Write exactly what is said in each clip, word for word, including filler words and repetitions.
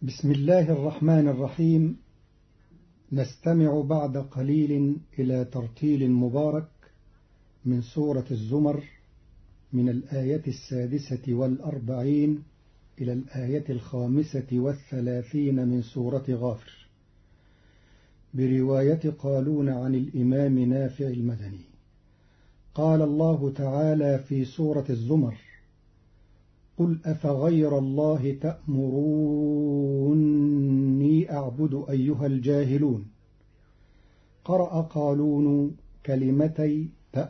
بسم الله الرحمن الرحيم. نستمع بعد قليل إلى ترتيل مبارك من سورة الزمر من الآية السادسة والأربعين إلى الآية الخامسة والثلاثين من سورة غافر، برواية قالون عن الإمام نافع المدني. قال الله تعالى في سورة الزمر: قل أفغير الله تأمروني أعبد أيها الجاهلون. قرأ قالون كلمتي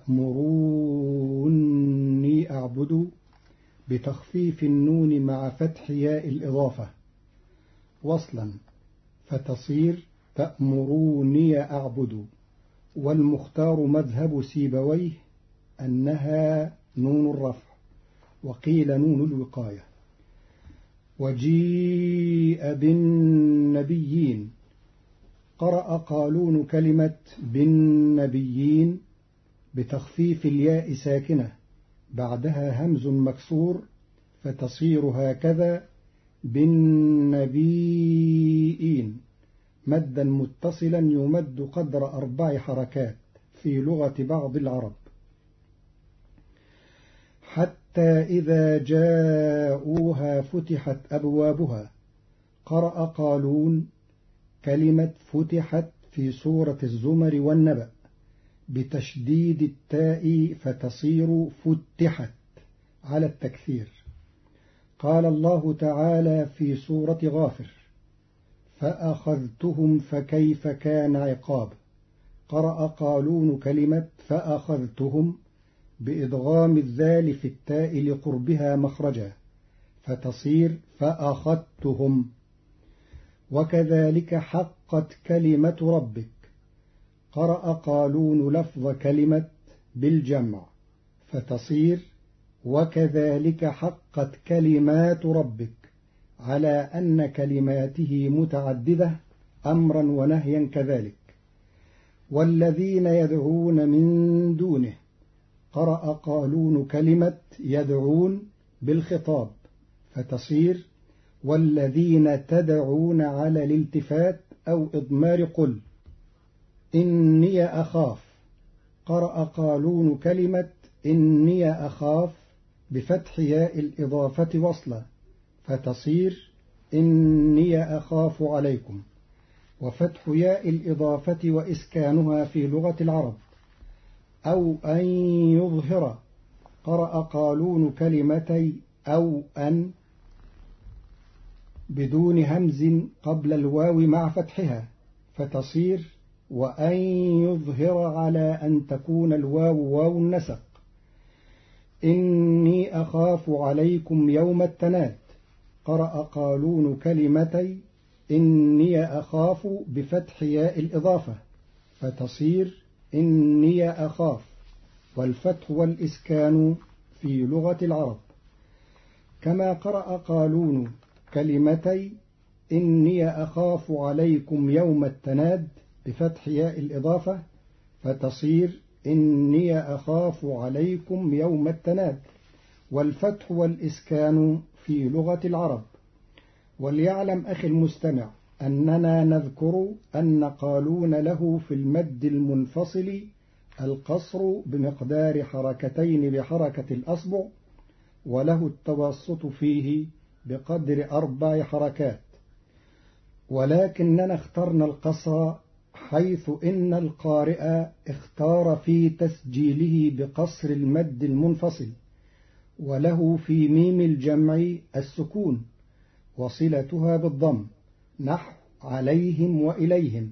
تأمروني أعبد بتخفيف النون مع فتح ياء الإضافة وصلا، فتصير تأمروني أعبد. والمختار مذهب سيبويه أنها نون الرفع، وقيل نون الوقاية. وجيء بالنبيين. قرأ قالون كلمة بالنبيين بتخفيف الياء ساكنة بعدها همز مكسور، فتصير هكذا بالنبيين، مدا متصلا يمد قدر أربع حركات في لغة بعض العرب. حتى إذا جاءوها فتحت أبوابها. قرأ قالون كلمة فتحت في سورة الزمر والنبأ بتشديد التاء فتصير فتحت على التكثير. قال الله تعالى في سورة غافر: فأخذتهم فكيف كان عقاب. قرأ قالون كلمة فأخذتهم بإدغام الذال في التاء لقربها مخرجا، فتصير فأخذتهم. وكذلك حقت كلمة ربك. قرأ قالون لفظ كلمة بالجمع، فتصير وكذلك حقت كلمات ربك، على أن كلماته متعددة أمرا ونهيا كذلك. والذين يدعون من دونه. قرأ قالون كلمة يدعون بالخطاب، فتصير والذين تدعون على الالتفات أو إضمار قل إني أخاف. قرأ قالون كلمة إني أخاف بفتح ياء الإضافة وصلا، فتصير إني أخاف عليكم، وفتح ياء الإضافة وإسكانها في لغة العرب. أو أن يظهر. قرأ قالون كلمتي أو أن بدون همز قبل الواو مع فتحها، فتصير وأن يظهر على أن تكون الواو واو النسق. إني أخاف عليكم يوم التناد. قرأ قالون كلمتي إني أخاف بفتح ياء الإضافة، فتصير إني أخاف، والفتح والإسكان في لغة العرب. كما قرأ قالون كلمتي إني أخاف عليكم يوم التناد بفتح ياء الإضافة، فتصير إني أخاف عليكم يوم التناد، والفتح والإسكان في لغة العرب. وليعلم أخي المستمع أننا نذكر أن قالون له في المد المنفصل القصر بمقدار حركتين بحركة الأصبع، وله التوسط فيه بقدر أربع حركات، ولكننا اخترنا القصر حيث إن القارئ اختار في تسجيله بقصر المد المنفصل، وله في ميم الجمع السكون وصلتها بالضم، نحو عليهم وإليهم،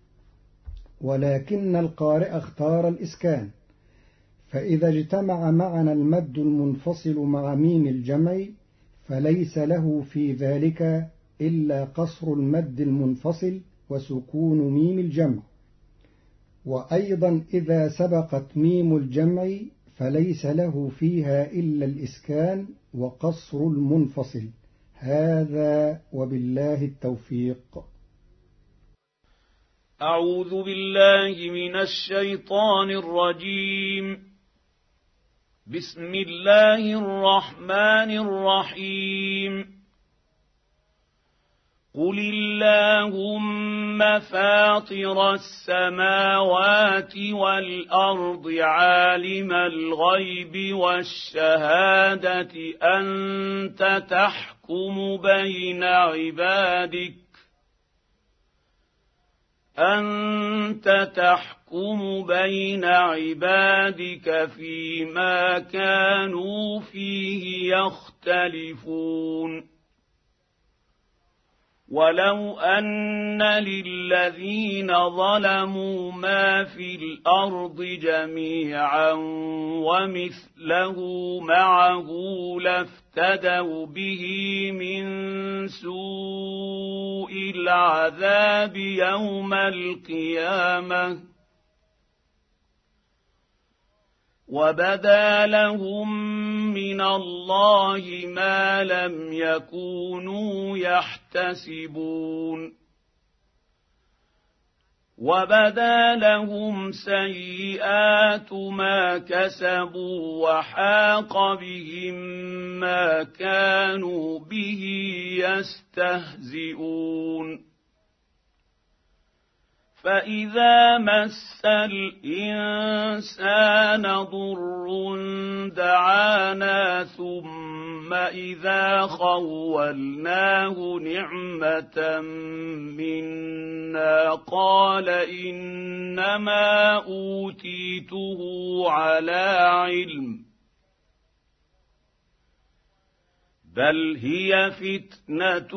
ولكن القارئ اختار الإسكان. فإذا اجتمع معنا المد المنفصل مع ميم الجمع فليس له في ذلك إلا قصر المد المنفصل وسكون ميم الجمع. وأيضا إذا سبقت ميم الجمع فليس له فيها إلا الإسكان وقصر المنفصل. هذا وبالله التوفيق. أعوذ بالله من الشيطان الرجيم. بسم الله الرحمن الرحيم. قل اللهم فاطر السماوات والأرض عالم الغيب والشهادة أنت تحكم بين عبادك أنت تحكم بين عبادك فيما كانوا فيه يختلفون ولو أن للذين ظلموا ما في الأرض جميعا ومثله معه لافتدوا به من سوء العذاب يوم القيامة وبدا لهم من الله ما لم يكونوا يحتسبون وبدا لهم سيئات ما كسبوا وحاق بهم ما كانوا به يستهزئون فإذا مس الإنسان ضر دعانا ثم إذا خولناه نعمة منا قال إنما أوتيته على علم بل هي فتنة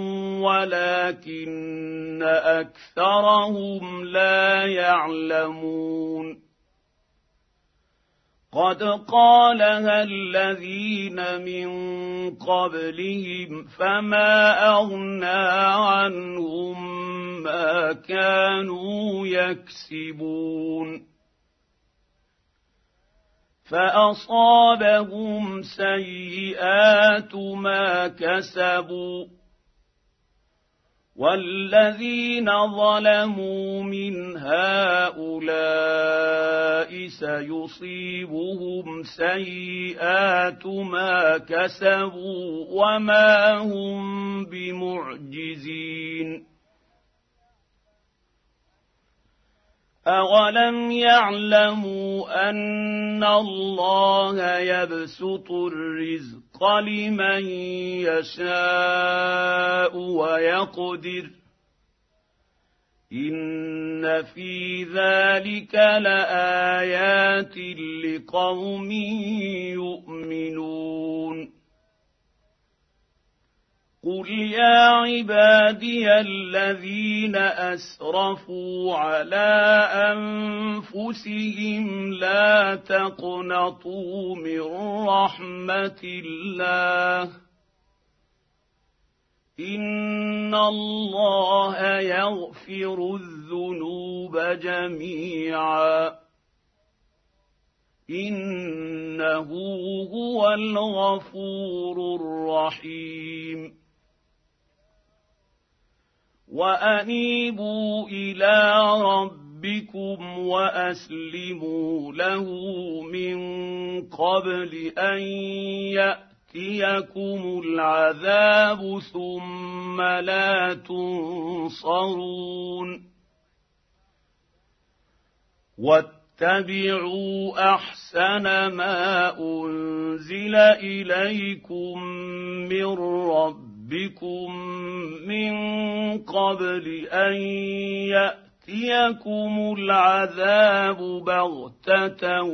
ولكن أكثرهم لا يعلمون قد قالها الذين من قبلهم فما أغنى عنهم ما كانوا يكسبون فأصابهم سيئات ما كسبوا والذين ظلموا من هؤلاء سيصيبهم سيئات ما كسبوا وما هم بمعجزين أولم يعلموا أن الله يبسط الرزق لمن يشاء ويقدر إن في ذلك لآيات لقوم يؤمنون قل يا عبادي الذين أسرفوا على أنفسهم لا تقنطوا من رحمة الله إن الله يغفر الذنوب جميعا إنه هو الغفور الرحيم وأنيبوا إلى ربكم وأسلموا له من قبل أن يأتيكم العذاب ثم لا تنصرون واتبعوا أحسن ما أنزل إليكم من ربكم بكم من قبل أن يأتيكم العذاب بغتة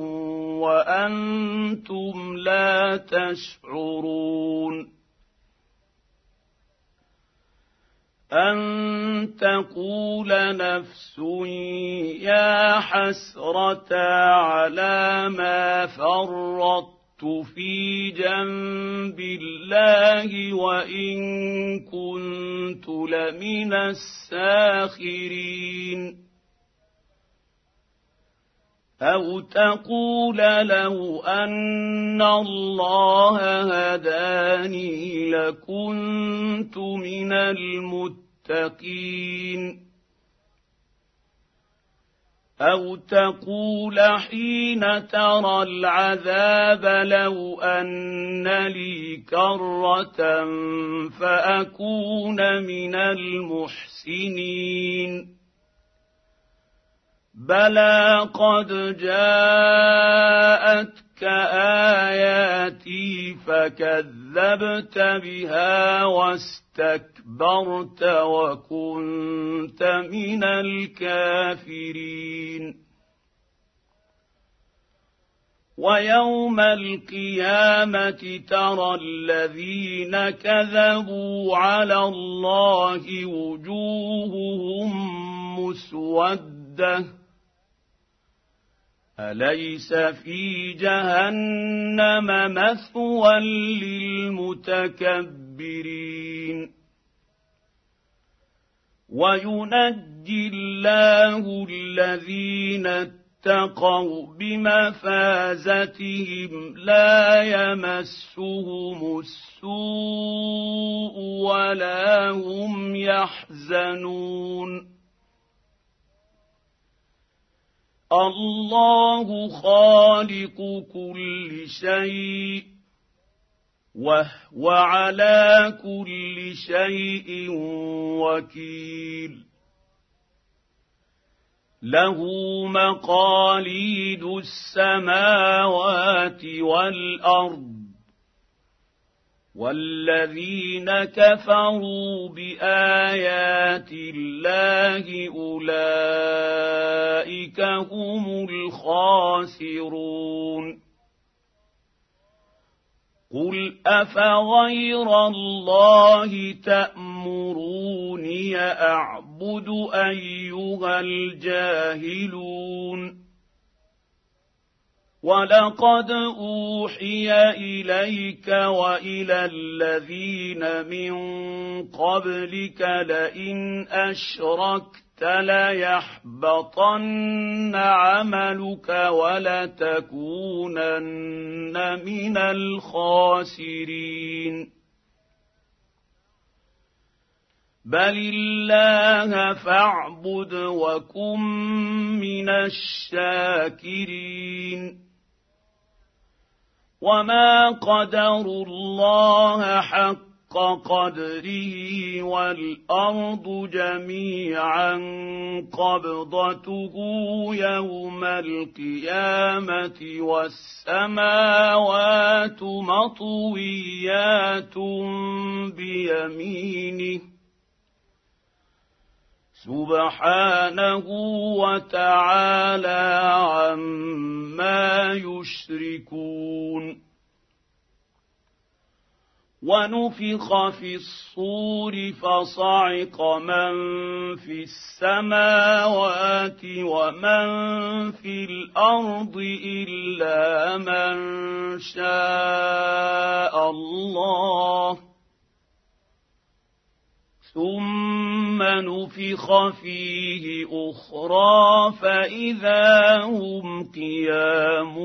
وأنتم لا تشعرون أن تقول نفس يا حسرة على ما فرطت في جنب الله وإن كنت لمن الساخرين أو تقول لو أن الله هداني لكنت من المتقين أو تقول حين ترى العذاب لو أن لي كرة فأكون من المحسنين بلى قد جاءتك آياتي فكذبت بها واستكبرت وكنت من الكافرين ويوم القيامة ترى الذين كذبوا على الله وجوههم مسودة أليس في جهنم مثوى للمتكبرين وينجي الله الذين اتقوا بمفازتهم لا يمسهم السوء ولا هم يحزنون الله خالق كل شيء وهو على كل شيء وكيل له مقاليد السماوات والأرض والذين كفروا بآيات الله أولئك هم الخاسرون قل أفغير الله تأمروني أعبد أيها الجاهلون ولقد أوحي إليك وإلى الذين من قبلك لئن أشركت ليحبطن عملك ولتكونن من الخاسرين بل الله فاعبد وكن من الشاكرين وما قدروا الله حق قدره والأرض جميعا قبضته يوم القيامة والسماوات مطويات بيمينه سبحانه وتعالى عما يشركون ونفخ في الصور فصعق من في السماوات ومن في الأرض إلا من شاء الله ثم نفخ فيه أخرى فإذا هم قيام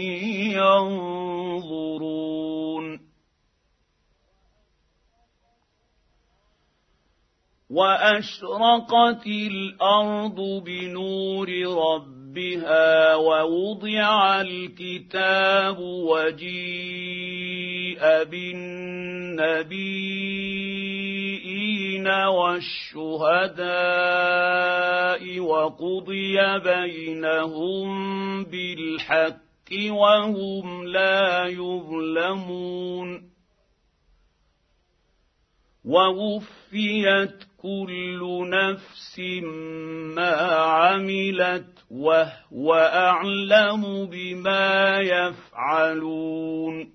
ينظرون وأشرقت الأرض بنور ربها ووضع الكتاب وجيء بالنبيين والشهداء وقضي بينهم بالحق وهم لا يظلمون ووفيت كل نفس ما عملت وهو أعلم بما يفعلون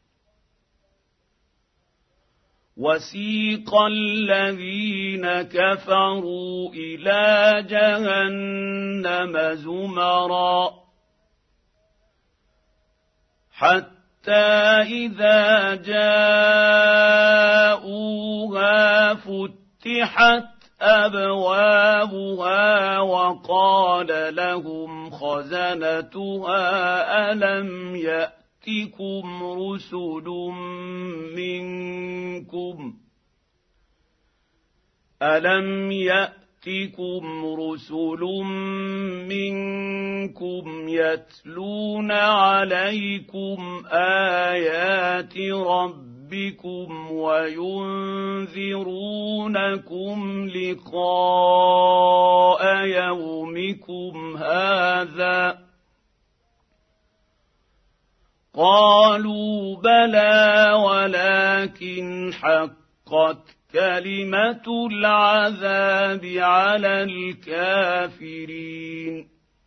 وسيق الذين كفروا إلى جهنم زمرا حتى إذا جاءوها فتحت أبوابها وقال لهم خزنتها ألم يأتكم رسل منكم ألم يأتكم يأتكم رسل منكم يتلون عليكم آيات ربكم وينذرونكم لقاء يومكم هذا قالوا بلى ولكن حقت كلمة العذاب على الكافرين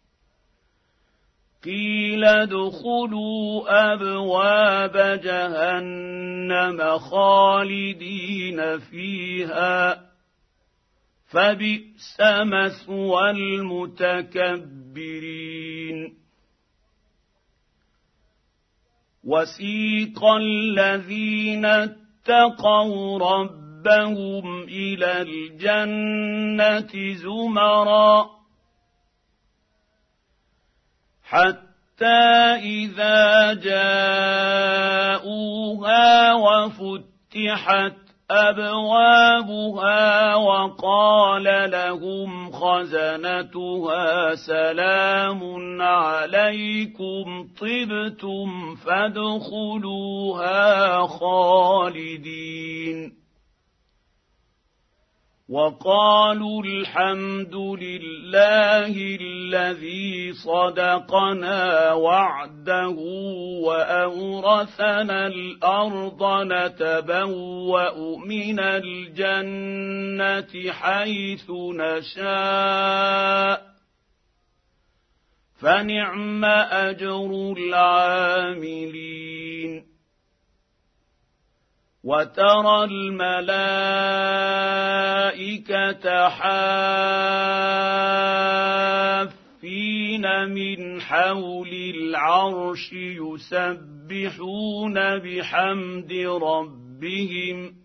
قيل ادخلوا أبواب جهنم خالدين فيها فبئس مثوى المتكبرين وسيق الذين اتقوا ربهم إلى الجنة زمرا حتى إذا جاءوها وفتحت أبوابها وقال لهم خزنتها سلام عليكم طبتم فادخلوها خالدين وقالوا الحمد لله الذي صدقنا وعده وأورثنا الأرض نتبوأ من الجنة حيث نشاء فنعم أجر العاملين وترى الملائكة حافين من حول العرش يسبحون بحمد ربهم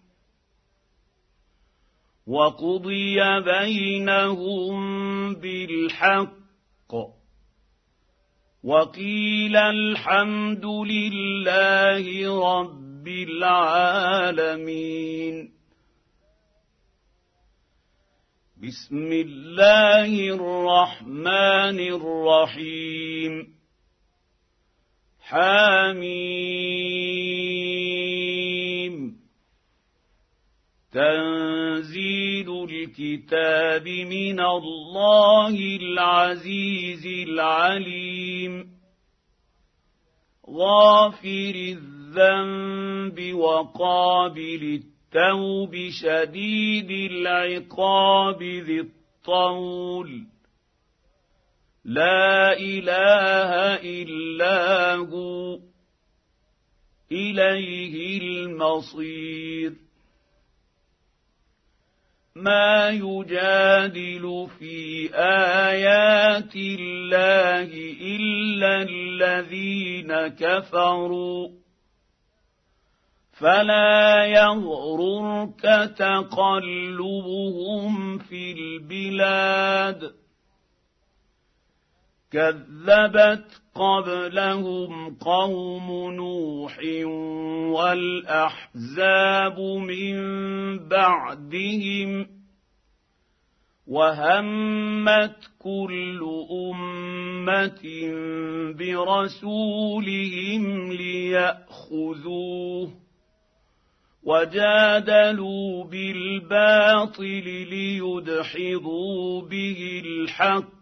وقضي بينهم بالحق وقيل الحمد لله رب بالعالمين بسم الله الرحمن الرحيم حميم تنزيل الكتاب من الله العزيز العليم غافر الذنب وقابل التوب شديد العقاب ذي الطول لا إله إلا هو إليه المصير ما يجادل في آيات الله إلا الذين كفروا فلا يغررك تقلبهم في البلاد كذبت قبلهم قوم نوح والأحزاب من بعدهم وهمت كل أمة برسولهم ليأخذوه وجادلوا بالباطل ليدحضوا به الحق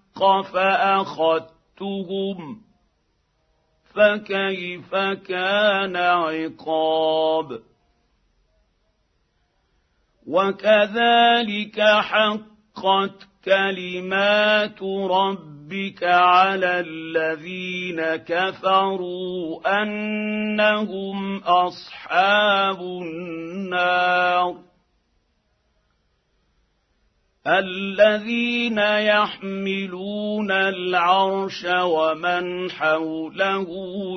فأخذتهم فكيف كان عقاب وكذلك حقت كلمات ربك على الذين كفروا أنهم أصحاب النار الذين يحملون العرش ومن حوله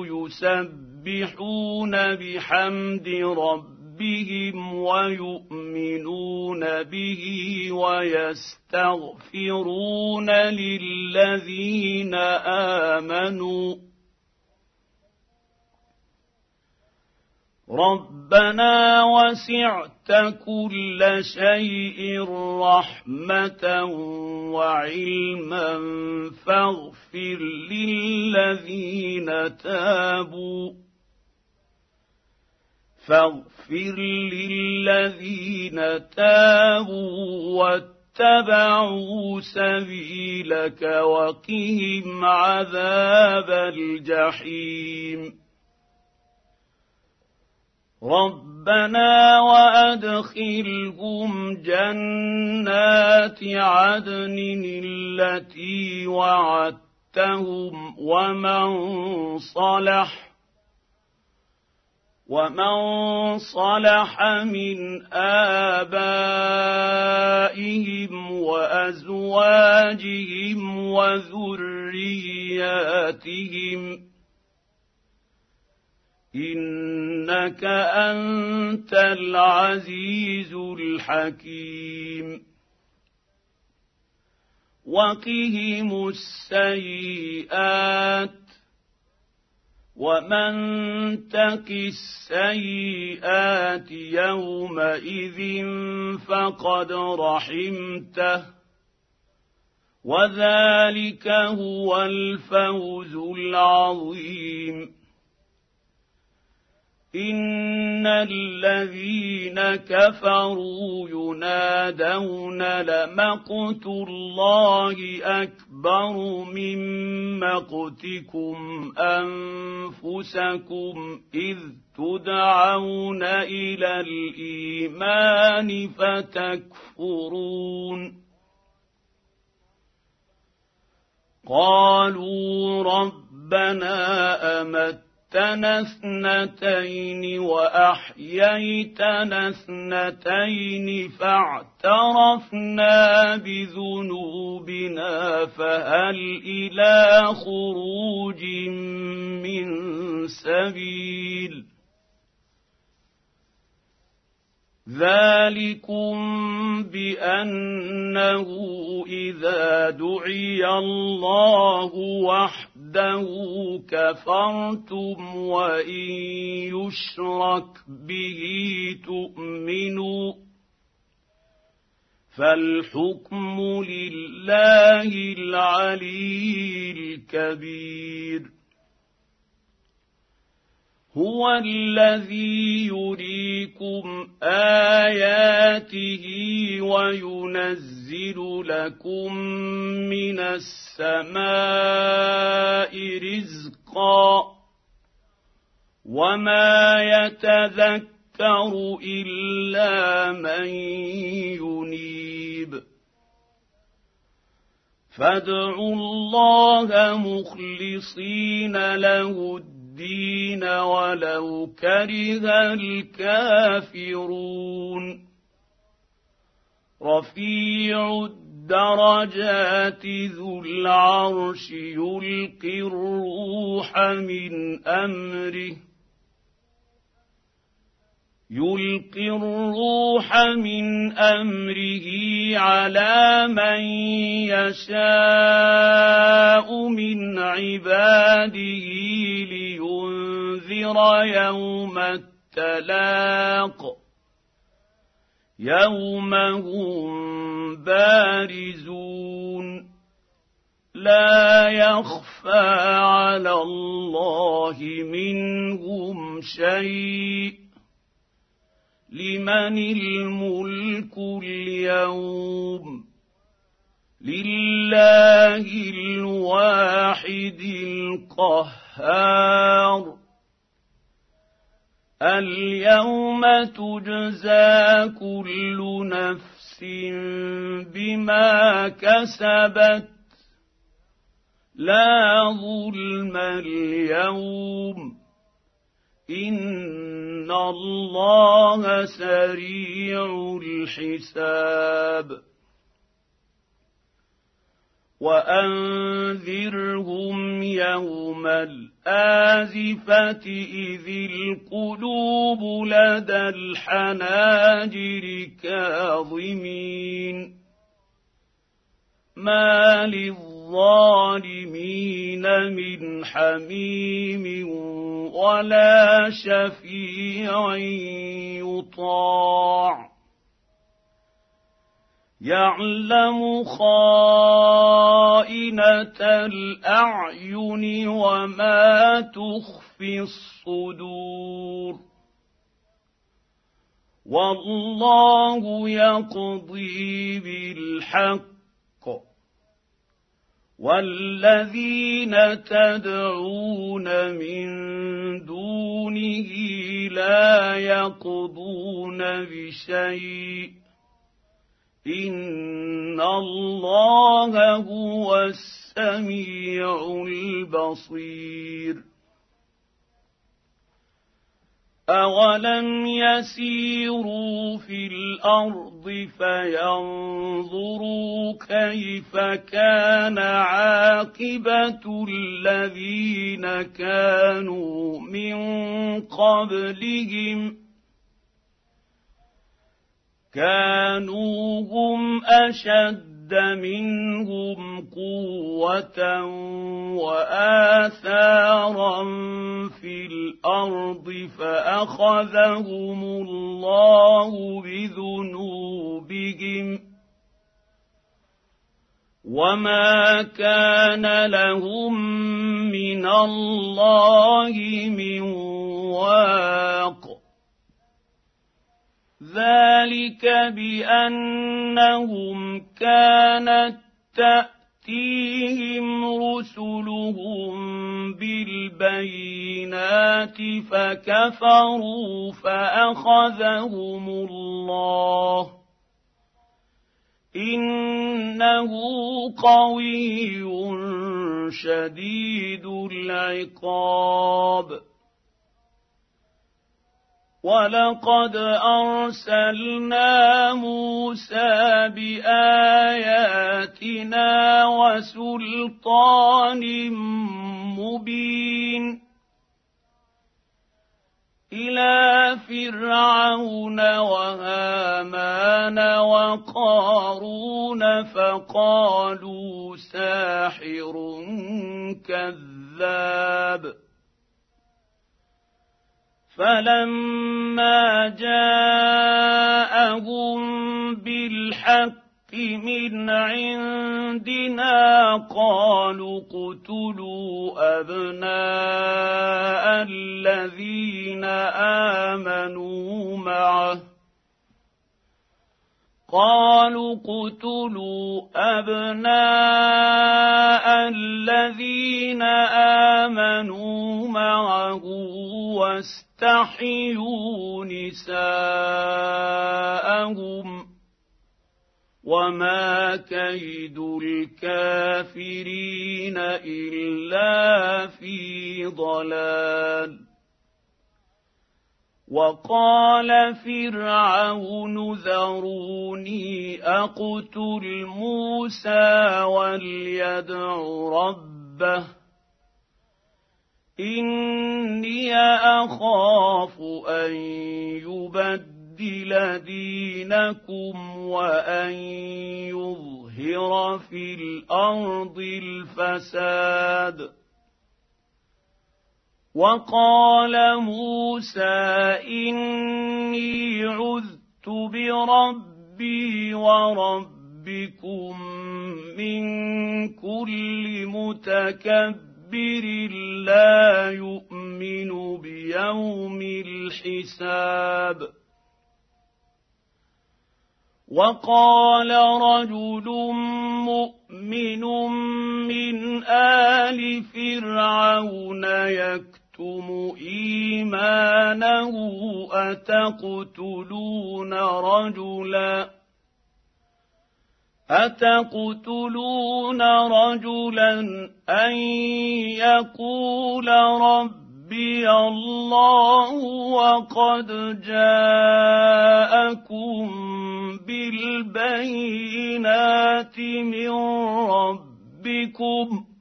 يسبحون بحمد ربهم ويؤمنون به ويستغفرون للذين آمنوا ربنا وسعت كل شيء رحمة وعلما فاغفر للذين تابوا فاغفر للذين تابوا واتبعوا سبيلك وقهم عذاب الجحيم ربنا وأدخلهم جنات عدن التي وعدتهم ومن صلح ومن صلح من آبائهم وأزواجهم وذرياتهم إنك أنت العزيز الحكيم وقهم السيئات ومن تق السيئات يومئذ فقد رحمته وذلك هو الفوز العظيم إن الذين كفروا ينادون لمقت الله أكبر من مقتكم أنفسكم إذ تدعون إلى الإيمان فتكفرون قالوا ربنا أمت أمتنا اثنتين وأحييتنا اثنتين فاعترفنا بذنوبنا فهل إلى خروج من سبيل ذلكم بأنه إذا دعي الله وحده كفرتم وإن يشرك به تؤمنوا فالحكم لله العلي الكبير هو الذي يريكم آياته وينزل لكم من السماء رزقا وما يتذكر إلا من ينيب فادعوا الله مخلصين له الدين الدين ولو كره الكافرون رفيع الدرجات ذو العرش يلقي الروح من أمره يلقي الروح من أمره على من يشاء من عباده لينذر يوم التلاق يوم هم بارزون لا يخفى على الله منهم شيء لمن الملك اليوم لله الواحد القهار اليوم تجزى كل نفس بما كسبت لا ظلم اليوم إن الله سريع الحساب وأنذرهم يوم الآزفة إذ القلوب لدى الحناجر كاظمين ما للظالمين للظالمين من حميم ولا شفيع يطاع يعلم خائنة الأعين وما تخفي الصدور والله يقضي بالحق والذين تدعون من دونه لا يقضون بشيء إن الله هو السميع البصير أولم يسيروا في الأرض فينظروا كيف كان عاقبة الذين كانوا من قبلهم كانوا هم أشد منهم قوة وآثارا في الأرض فأخذهم الله بذنوبهم وما كان لهم من الله من واق ذلك بأنهم كانت تأتيهم رسلهم بالبينات فكفروا فأخذهم الله إنه قوي شديد العقاب ولقد أرسلنا موسى بآياتنا وسلطان مبين إلى فرعون وهامان وقارون فقالوا ساحر كذاب فلما جاءهم بالحق من عندنا قالوا اقتلوا أبناء الذين آمنوا معه قالوا اقتلوا أبناء الذين آمنوا معه واستحيوا نساءهم وما كيد الكافرين إلا في ضلال وقال فرعون ذروني أقتل موسى وليدع ربه إني أخاف أن يبدل دينكم وأن يظهر في الأرض الفساد وقال موسى إني عذت بربي وربكم من كل متكبر لا يؤمن بيوم الحساب وقال رجل مؤمن من آل فرعون يكتم إيمانه أتقتلون رجلا أتقتلون رجلا أن يقول ربي الله وقد جاءكم بالبينات من ربكم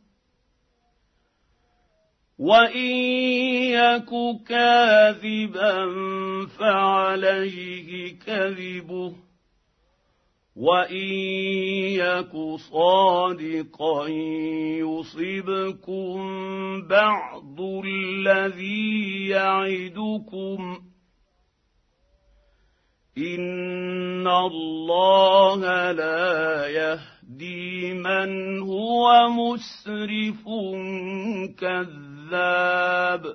وإن يك كاذبا فعليه كذبه وإن يك صادقا يصبكم بعض الذي يعدكم إن الله لا يهدي من هو مسرف كذاب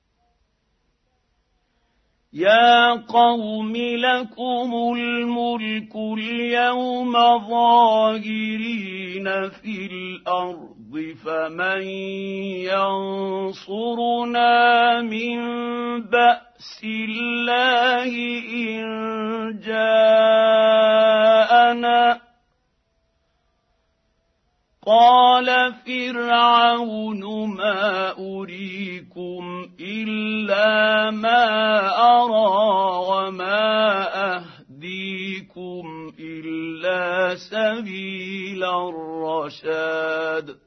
يا قوم لكم الملك اليوم ظاهرين في الأرض فمن ينصرنا من بأس الله إن جاءنا قال فرعون ما أريكم إلا ما أرى وما أهديكم إلا سبيل الرشاد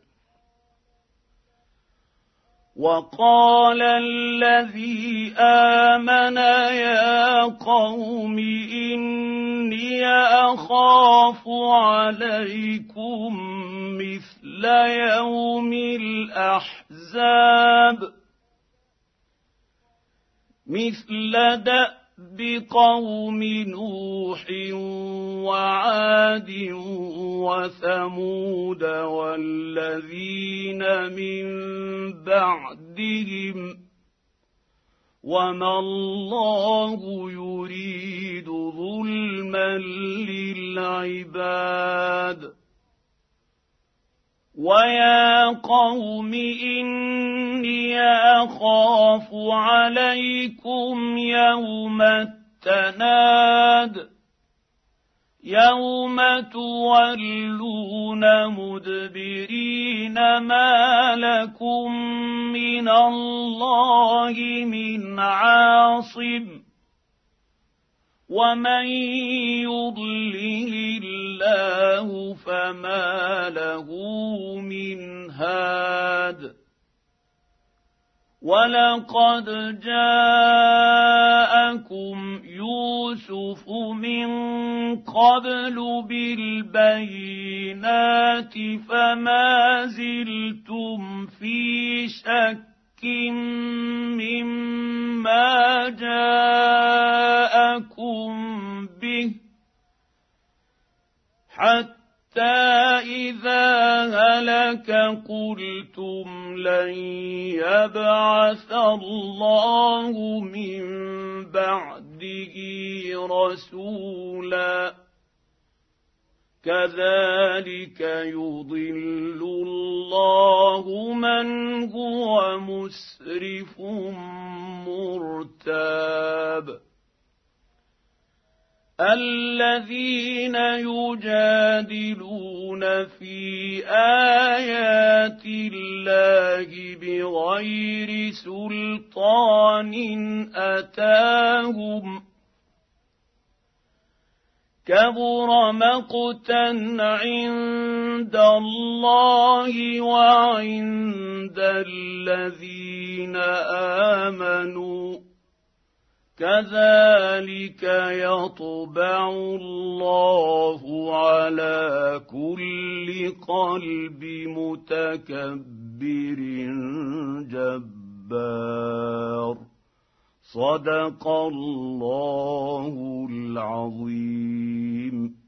وقال الذي آمن يا قوم إني أخاف عليكم مثل يوم الأحزاب مثل دأب قوم نوح وعاد وثمود والذين من بعدهم وما الله يريد ظلما للعباد ويا قوم إني أخاف عليكم يوم التناد يوم تولون مدبرين ما لكم من الله من عاصم ومن يضلل الله فما له من هاد ولقد جاءكم يوسف من قبل بالبينات فما زلتم في شك مما جاءكم به حتى إذا هلك قلتم لن يبعث الله من بعده رسولا كذلك يضل الله من هو مسرف مرتاب الذين يجادلون في آيات الله بغير سلطان أتاهم كبر مقتا عند الله وعند الذين آمنوا كذلك يطبع الله على كل قلب متكبر جبار صدق الله العظيم.